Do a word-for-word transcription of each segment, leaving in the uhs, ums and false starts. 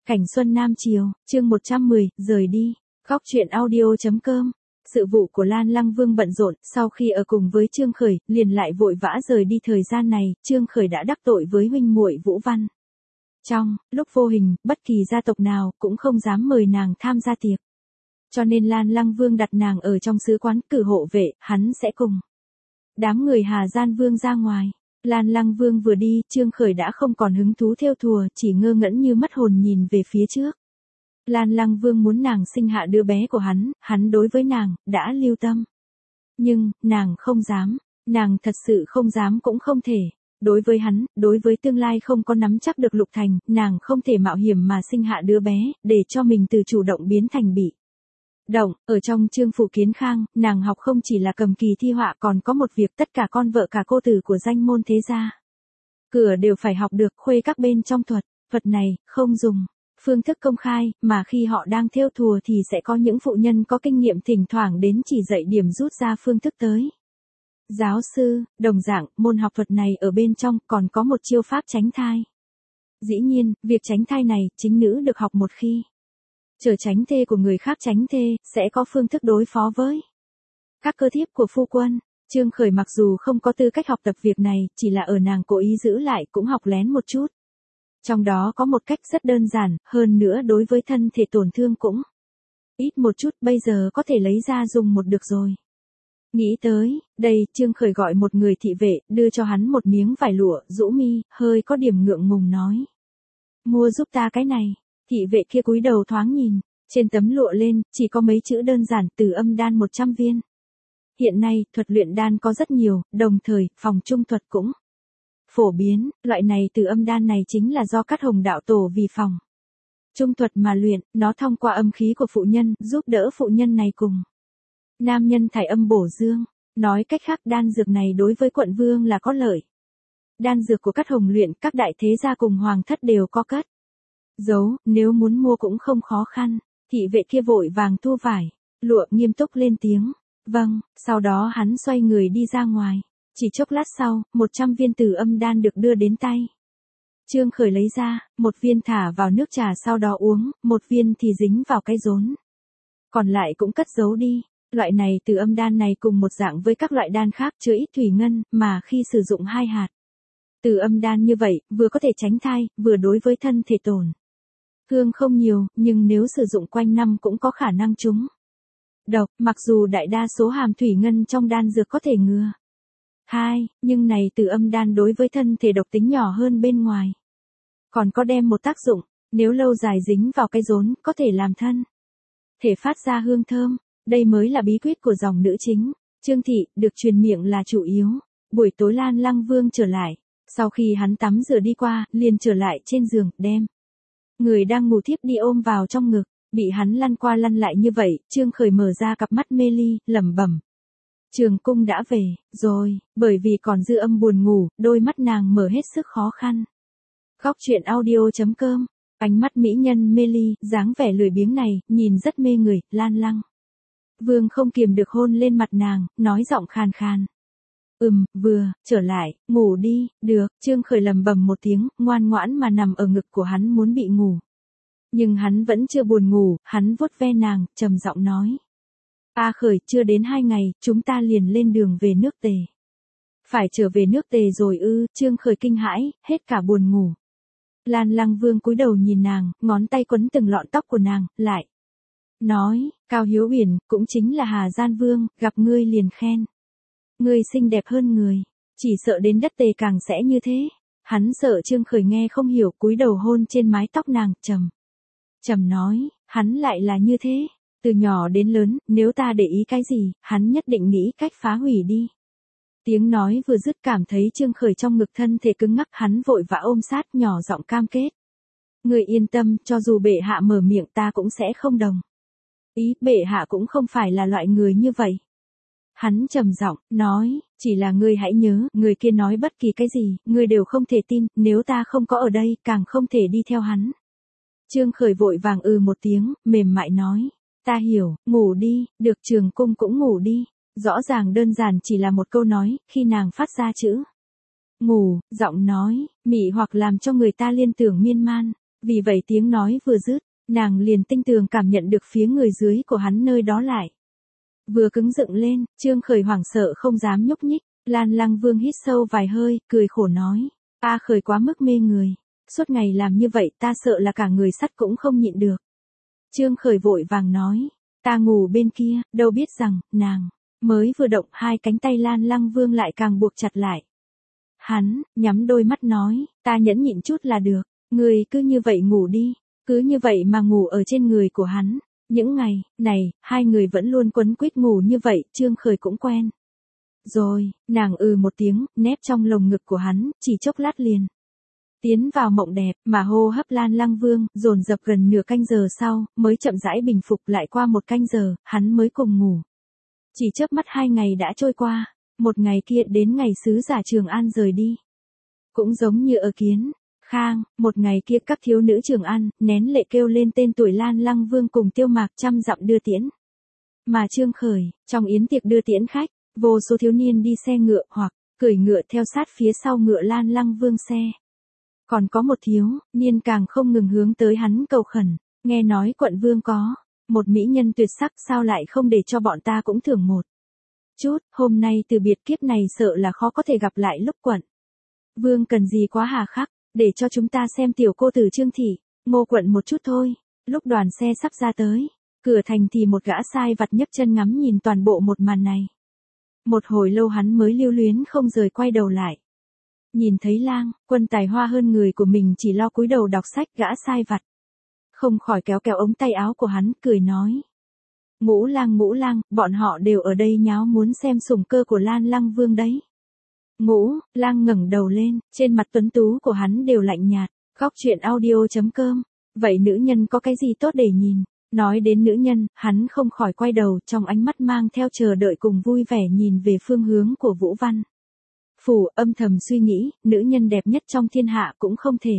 Cảnh xuân Nam Chiều, chương một trăm mười, rời đi. Góc truyện audio.com. Sự vụ của Lan Lăng Vương bận rộn, sau khi ở cùng với Trương Khởi, liền lại vội vã rời đi. Thời gian này, Trương Khởi đã đắc tội với huynh muội Vũ Văn. Trong lúc vô hình, bất kỳ gia tộc nào cũng không dám mời nàng tham gia tiệc. Cho nên Lan Lăng Vương đặt nàng ở trong sứ quán, cử hộ vệ, hắn sẽ cùng đám người Hà Gian Vương ra ngoài. Lan Lăng Vương vừa đi, Trương Khởi đã không còn hứng thú thêu thùa, chỉ ngơ ngẩn như mất hồn nhìn về phía trước. Lan Lăng Vương muốn nàng sinh hạ đứa bé của hắn, hắn đối với nàng, đã lưu tâm. Nhưng, nàng không dám, nàng thật sự không dám cũng không thể. Đối với hắn, đối với tương lai không có nắm chắc được Lục Thành, nàng không thể mạo hiểm mà sinh hạ đứa bé, để cho mình từ chủ động biến thành bị động. Ở trong Trương phủ Kiến Khang, nàng học không chỉ là cầm kỳ thi họa, còn có một việc tất cả con vợ cả cô tử của danh môn thế gia cửa đều phải học được. Khuê các bên trong thuật, vật này, không dùng phương thức công khai, mà khi họ đang thêu thùa thì sẽ có những phụ nhân có kinh nghiệm thỉnh thoảng đến chỉ dạy điểm rút ra phương thức tới. Giáo sư, đồng dạng, môn học thuật này ở bên trong còn có một chiêu pháp tránh thai. Dĩ nhiên, việc tránh thai này, chính nữ được học một khi chờ tránh thê của người khác tránh thê, sẽ có phương thức đối phó với các cơ thiếp của phu quân. Trương Khởi mặc dù không có tư cách học tập việc này, chỉ là ở nàng cố ý giữ lại cũng học lén một chút. Trong đó có một cách rất đơn giản, hơn nữa đối với thân thể tổn thương cũng ít một chút, bây giờ có thể lấy ra dùng một được rồi. Nghĩ tới, đây, Trương Khởi gọi một người thị vệ, đưa cho hắn một miếng vải lụa, rũ mi, hơi có điểm ngượng ngùng nói. Mua giúp ta cái này. Thị vệ kia cúi đầu thoáng nhìn, trên tấm lụa lên, chỉ có mấy chữ đơn giản, Từ Âm Đan một trăm viên. Hiện nay, thuật luyện đan có rất nhiều, đồng thời, phòng trung thuật cũng phổ biến, loại này Từ Âm Đan này chính là do Cát Hồng đạo tổ vì phòng trung thuật mà luyện, nó thông qua âm khí của phụ nhân, giúp đỡ phụ nhân này cùng nam nhân thải âm bổ dương. Nói cách khác, đan dược này đối với quận vương là có lợi. Đan dược của Cát Hồng luyện, các đại thế gia cùng hoàng thất đều có cất giấu, nếu muốn mua cũng không khó khăn. Thị vệ kia vội vàng thu vải lụa, nghiêm túc lên tiếng. Vâng, sau đó hắn xoay người đi ra ngoài. Chỉ chốc lát sau, một trăm viên Từ Âm Đan được đưa đến tay. Trương Khởi lấy ra, một viên thả vào nước trà sau đó uống, một viên thì dính vào cái rốn. Còn lại cũng cất giấu đi. Loại này Từ Âm Đan này cùng một dạng với các loại đan khác chứa ít thủy ngân, mà khi sử dụng hai hạt Từ Âm Đan như vậy, vừa có thể tránh thai, vừa đối với thân thể tổn thương không nhiều, nhưng nếu sử dụng quanh năm cũng có khả năng trúng độc, mặc dù đại đa số hàm thủy ngân trong đan dược có thể ngừa hai, nhưng này Từ Âm Đan đối với thân thể độc tính nhỏ hơn bên ngoài. Còn có đem một tác dụng, nếu lâu dài dính vào cái rốn, có thể làm thân thể phát ra hương thơm. Đây mới là bí quyết của dòng nữ chính. Trương thị, được truyền miệng là chủ yếu. Buổi tối Lan Lăng Vương trở lại. Sau khi hắn tắm rửa đi qua, liền trở lại trên giường, đem người đang ngủ thiếp đi ôm vào trong ngực. Bị hắn lăn qua lăn lại như vậy, Trương Khởi mở ra cặp mắt mê ly, lẩm bẩm. Trường cung đã về, rồi, bởi vì còn dư âm buồn ngủ, đôi mắt nàng mở hết sức khó khăn. Góc truyện audio.com. Ánh mắt mỹ nhân mê ly, dáng vẻ lười biếng này, nhìn rất mê người. Lan Lăng Vương không kiềm được hôn lên mặt nàng, nói giọng khàn khàn. Ừm, vừa, trở lại, ngủ đi, được. Trương Khởi lầm bầm một tiếng, ngoan ngoãn mà nằm ở ngực của hắn muốn bị ngủ. Nhưng hắn vẫn chưa buồn ngủ, hắn vuốt ve nàng, trầm giọng nói. A Khởi, chưa đến hai ngày, chúng ta liền lên đường về nước Tề. Phải trở về nước Tề rồi ư? Trương Khởi kinh hãi, hết cả buồn ngủ. Lan Lăng Vương cúi đầu nhìn nàng, ngón tay quấn từng lọn tóc của nàng, lại nói, Cao Hiếu Uyển, cũng chính là Hà Gian Vương, gặp ngươi liền khen. Ngươi xinh đẹp hơn người, chỉ sợ đến đất Tề càng sẽ như thế. Hắn sợ Trương Khởi nghe không hiểu, cúi đầu hôn trên mái tóc nàng, trầm. Trầm nói, hắn lại là như thế. Từ nhỏ đến lớn, nếu ta để ý cái gì, hắn nhất định nghĩ cách phá hủy đi. Tiếng nói vừa dứt cảm thấy Trương Khởi trong ngực thân thể cứng ngắc, hắn vội vã ôm sát, nhỏ giọng cam kết. Ngươi yên tâm, cho dù bệ hạ mở miệng ta cũng sẽ không đồng ý, bệ hạ cũng không phải là loại người như vậy. Hắn trầm giọng, nói, chỉ là ngươi hãy nhớ, người kia nói bất kỳ cái gì, ngươi đều không thể tin, nếu ta không có ở đây, càng không thể đi theo hắn. Trương Khởi vội vàng ừ một tiếng, mềm mại nói, ta hiểu, ngủ đi, được. Trường cung cũng ngủ đi. Rõ ràng đơn giản chỉ là một câu nói, khi nàng phát ra chữ ngủ, giọng nói, mị hoặc làm cho người ta liên tưởng miên man. Vì vậy tiếng nói vừa dứt, nàng liền tinh tường cảm nhận được phía người dưới của hắn nơi đó lại. Vừa cứng dựng lên, Trương Khởi hoảng sợ không dám nhúc nhích, Lan Lăng Vương hít sâu vài hơi, cười khổ nói, A Khởi quá mức mê người, suốt ngày làm như vậy ta sợ là cả người sắt cũng không nhịn được. Trương Khởi vội vàng nói, ta ngủ bên kia, đâu biết rằng, nàng, mới vừa động hai cánh tay Lan Lăng Vương lại càng buộc chặt lại. Hắn, nhắm đôi mắt nói, ta nhẫn nhịn chút là được, người cứ như vậy ngủ đi, cứ như vậy mà ngủ ở trên người của hắn. Những ngày, này, hai người vẫn luôn quấn quýt ngủ như vậy, Trương Khởi cũng quen. Rồi, nàng ừ một tiếng, nép trong lồng ngực của hắn, chỉ chốc lát liền. Tiến vào mộng đẹp, mà hô hấp Lan Lăng Vương, dồn dập gần nửa canh giờ sau, mới chậm rãi bình phục lại qua một canh giờ, hắn mới cùng ngủ. Chỉ chớp mắt hai ngày đã trôi qua, một ngày kia đến ngày sứ giả Trường An rời đi. Cũng giống như ở Kiến Khang, một ngày kia các thiếu nữ Trường An, nén lệ kêu lên tên tuổi Lan Lăng Vương cùng Tiêu Mạc trăm dặm đưa tiễn. Mà Trương Khởi, trong yến tiệc đưa tiễn khách, vô số thiếu niên đi xe ngựa hoặc cưỡi ngựa theo sát phía sau ngựa Lan Lăng Vương xe. Còn có một thiếu niên càng không ngừng hướng tới hắn cầu khẩn, nghe nói quận vương có một mỹ nhân tuyệt sắc, sao lại không để cho bọn ta cũng thưởng một chút, hôm nay từ biệt kiếp này sợ là khó có thể gặp lại lúc quận vương cần gì quá hà khắc, để cho chúng ta xem tiểu cô tử Trương thị, Ngô quận một chút thôi. Lúc đoàn xe sắp ra tới cửa thành thì một gã sai vặt nhấc chân ngắm nhìn toàn bộ một màn này. Một hồi lâu hắn mới lưu luyến không rời quay đầu lại. Nhìn thấy Lang Quân tài hoa hơn người của mình chỉ lo cúi đầu đọc sách, gã sai vặt không khỏi kéo kéo ống tay áo của hắn, cười nói. Ngũ Lang Ngũ Lang, bọn họ đều ở đây nháo muốn xem sủng cơ của Lan Lăng Vương đấy. Ngũ Lang ngẩng đầu lên, trên mặt tuấn tú của hắn đều lạnh nhạt. Góc truyện audio chấm com. Vậy nữ nhân có cái gì tốt để nhìn? Nói đến nữ nhân, hắn không khỏi quay đầu, trong ánh mắt mang theo chờ đợi cùng vui vẻ nhìn về phương hướng của Vũ Văn Phủ, âm thầm suy nghĩ, nữ nhân đẹp nhất trong thiên hạ cũng không thể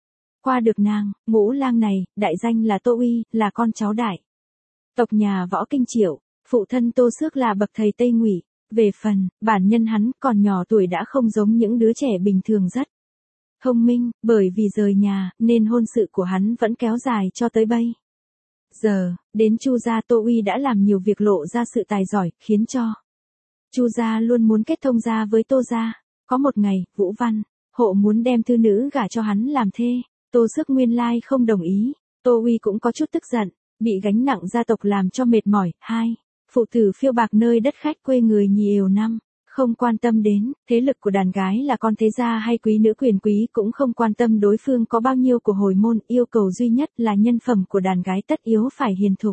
qua được nàng. Ngũ Lang này, đại danh là Tô Uy, là con cháu đại tộc nhà Võ Kinh Triệu, phụ thân Tô Xước là bậc thầy Tây Ngụy. Về phần bản nhân hắn còn nhỏ tuổi đã không giống những đứa trẻ bình thường, rất thông minh, bởi vì rời nhà nên hôn sự của hắn vẫn kéo dài cho tới bây giờ. Đến Chu gia, Tô Uy đã làm nhiều việc lộ ra sự tài giỏi, khiến cho Chu gia luôn muốn kết thông gia với Tô gia. Có một ngày, Vũ Văn Hộ muốn đem thư nữ gả cho hắn làm thê, Tô Xước nguyên lai không đồng ý. Tô Uy cũng có chút tức giận, bị gánh nặng gia tộc làm cho mệt mỏi. Hai phụ tử phiêu bạc nơi đất khách quê người nhiều năm, không quan tâm đến thế lực của đàn gái là con thế gia hay quý nữ quyền quý, cũng không quan tâm đối phương có bao nhiêu của hồi môn, yêu cầu duy nhất là nhân phẩm của đàn gái tất yếu phải hiền thục.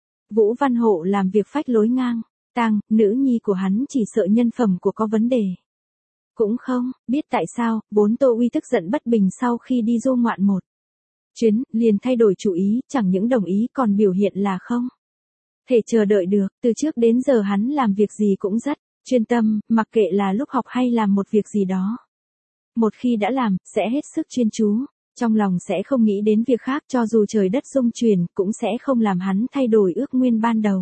Vũ Văn Hộ làm việc phách lối ngang tàng, nữ nhi của hắn chỉ sợ nhân phẩm của có vấn đề. Cũng không biết tại sao, vốn Tô Uy tức giận bất bình sau khi đi du ngoạn một chuyến, liền thay đổi chủ ý, chẳng những đồng ý còn biểu hiện là không thể chờ đợi được. Từ trước đến giờ hắn làm việc gì cũng rất chuyên tâm, mặc kệ là lúc học hay làm một việc gì đó. Một khi đã làm, sẽ hết sức chuyên chú, trong lòng sẽ không nghĩ đến việc khác, cho dù trời đất xung chuyển, cũng sẽ không làm hắn thay đổi ước nguyên ban đầu.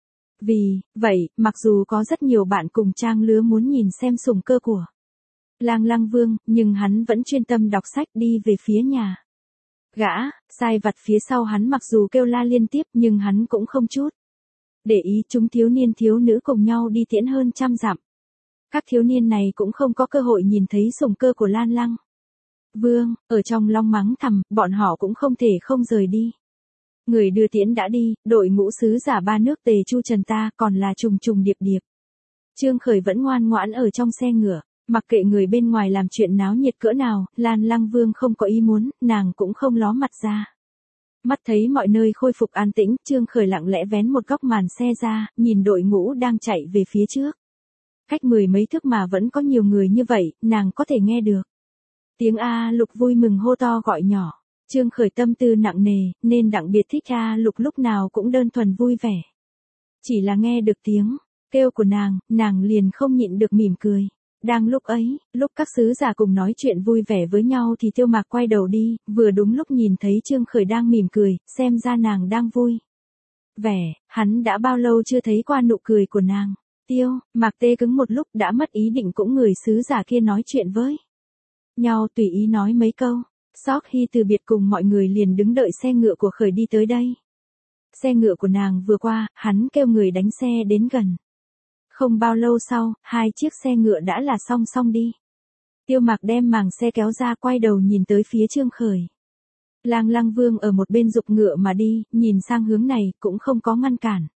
Vì vậy, mặc dù có rất nhiều bạn cùng trang lứa muốn nhìn xem sủng cơ của Lang Lăng Vương, nhưng hắn vẫn chuyên tâm đọc sách, đi về phía nhà. Gã sai vặt phía sau hắn mặc dù kêu la liên tiếp, nhưng hắn cũng không chút để ý. Chúng thiếu niên thiếu nữ cùng nhau đi tiễn hơn trăm dặm. Các thiếu niên này cũng không có cơ hội nhìn thấy sủng cơ của Lan Lăng Vương, ở trong lòng mắng thầm, bọn họ cũng không thể không rời đi. Người đưa tiễn đã đi, đội ngũ sứ giả ba nước Tề Chu Trần ta còn là trùng trùng điệp điệp. Trương Khởi vẫn ngoan ngoãn ở trong xe ngựa, mặc kệ người bên ngoài làm chuyện náo nhiệt cỡ nào, Lan Lăng Vương không có ý muốn, nàng cũng không ló mặt ra. Mắt thấy mọi nơi khôi phục an tĩnh, Trương Khởi lặng lẽ vén một góc màn xe ra, nhìn đội ngũ đang chạy về phía trước. Cách mười mấy thước mà vẫn có nhiều người như vậy, nàng có thể nghe được tiếng A Lục vui mừng hô to gọi nhỏ. Trương Khởi tâm tư nặng nề, nên đặc biệt thích A Lục, lúc nào cũng đơn thuần vui vẻ. Chỉ là nghe được tiếng kêu của nàng, nàng liền không nhịn được mỉm cười. Đang lúc ấy, lúc các sứ giả cùng nói chuyện vui vẻ với nhau thì Tiêu Mạc quay đầu đi, vừa đúng lúc nhìn thấy Trương Khởi đang mỉm cười, xem ra nàng đang vui vẻ, hắn đã bao lâu chưa thấy qua nụ cười của nàng. Tiêu Mạc tê cứng một lúc, đã mất ý định cũng người sứ giả kia nói chuyện với nhau, tùy ý nói mấy câu. Sóc Hy từ biệt cùng mọi người liền đứng đợi xe ngựa của Khởi đi tới đây. Xe ngựa của nàng vừa qua, hắn kêu người đánh xe đến gần. Không bao lâu sau, hai chiếc xe ngựa đã là song song đi. Tiêu Mạc đem màng xe kéo ra, quay đầu nhìn tới phía Trương Khởi. Lang Lăng Vương ở một bên giục ngựa mà đi, nhìn sang hướng này cũng không có ngăn cản.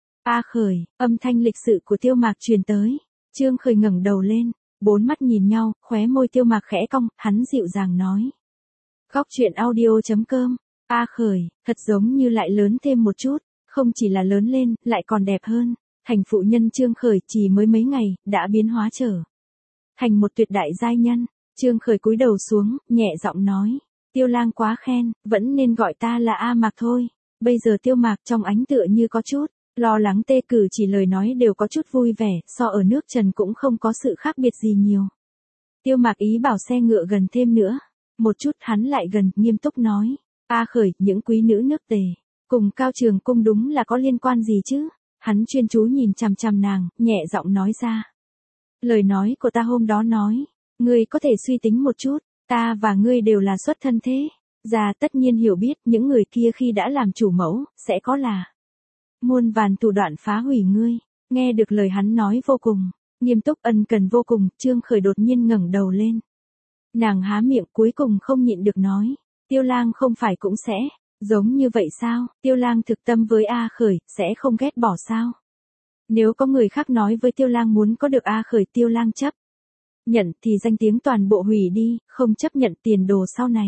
A Khởi, âm thanh lịch sự của Tiêu Mạc truyền tới. Trương Khởi ngẩng đầu lên, bốn mắt nhìn nhau, khóe môi Tiêu Mạc khẽ cong, hắn dịu dàng nói. Góc truyện audio chấm com. A Khởi, thật giống như lại lớn thêm một chút, không chỉ là lớn lên, lại còn đẹp hơn. Thành phụ nhân Trương Khởi chỉ mới mấy ngày, đã biến hóa trở thành một tuyệt đại giai nhân. Trương Khởi cúi đầu xuống, nhẹ giọng nói. Tiêu lang quá khen, vẫn nên gọi ta là A Mạc thôi. Bây giờ Tiêu Mạc trong ánh tựa như có chút lo lắng, tê cử chỉ lời nói đều có chút vui vẻ, so ở nước Trần cũng không có sự khác biệt gì nhiều. Tiêu Mạc ý bảo xe ngựa gần thêm nữa. Một chút hắn lại gần, nghiêm túc nói. A Khởi, những quý nữ nước Tề, cùng Cao Trường Cung đúng là có liên quan gì chứ? Hắn chuyên chú nhìn chằm chằm nàng, nhẹ giọng nói ra. Lời nói của ta hôm đó nói, ngươi có thể suy tính một chút, ta và ngươi đều là xuất thân thế. Già tất nhiên hiểu biết những người kia khi đã làm chủ mẫu, sẽ có là muôn vàn thủ đoạn phá hủy ngươi. Nghe được lời hắn nói vô cùng nghiêm túc, ân cần vô cùng, Trương Khởi đột nhiên ngẩng đầu lên. Nàng há miệng cuối cùng không nhịn được nói. Tiêu lang không phải cũng sẽ giống như vậy sao? Tiêu lang thực tâm với A Khởi, sẽ không ghét bỏ sao? Nếu có người khác nói với Tiêu lang muốn có được A Khởi, Tiêu lang chấp nhận thì danh tiếng toàn bộ hủy đi, không chấp nhận tiền đồ sau này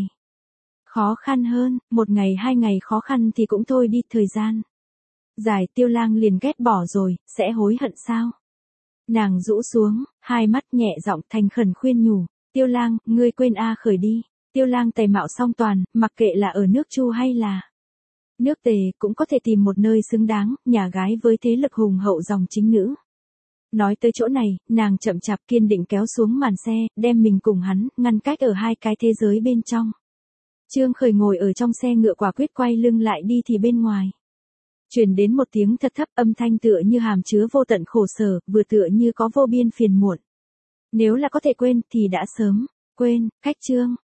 khó khăn hơn, một ngày hai ngày khó khăn thì cũng thôi đi, thời gian dài Tiêu lang liền ghét bỏ rồi, sẽ hối hận sao? Nàng rũ xuống, hai mắt nhẹ giọng thành khẩn khuyên nhủ. Tiêu lang, ngươi quên A Khởi đi. Tiêu lang tài mạo song toàn, mặc kệ là ở nước Chu hay là nước Tề, cũng có thể tìm một nơi xứng đáng, nhà gái với thế lực hùng hậu dòng chính nữ. Nói tới chỗ này, nàng chậm chạp kiên định kéo xuống màn xe, đem mình cùng hắn, ngăn cách ở hai cái thế giới bên trong. Trương Khởi ngồi ở trong xe ngựa quả quyết quay lưng lại đi thì bên ngoài truyền đến một tiếng thật thấp, âm thanh tựa như hàm chứa vô tận khổ sở, vừa tựa như có vô biên phiền muộn. Nếu là có thể quên thì đã sớm quên. Khách Trương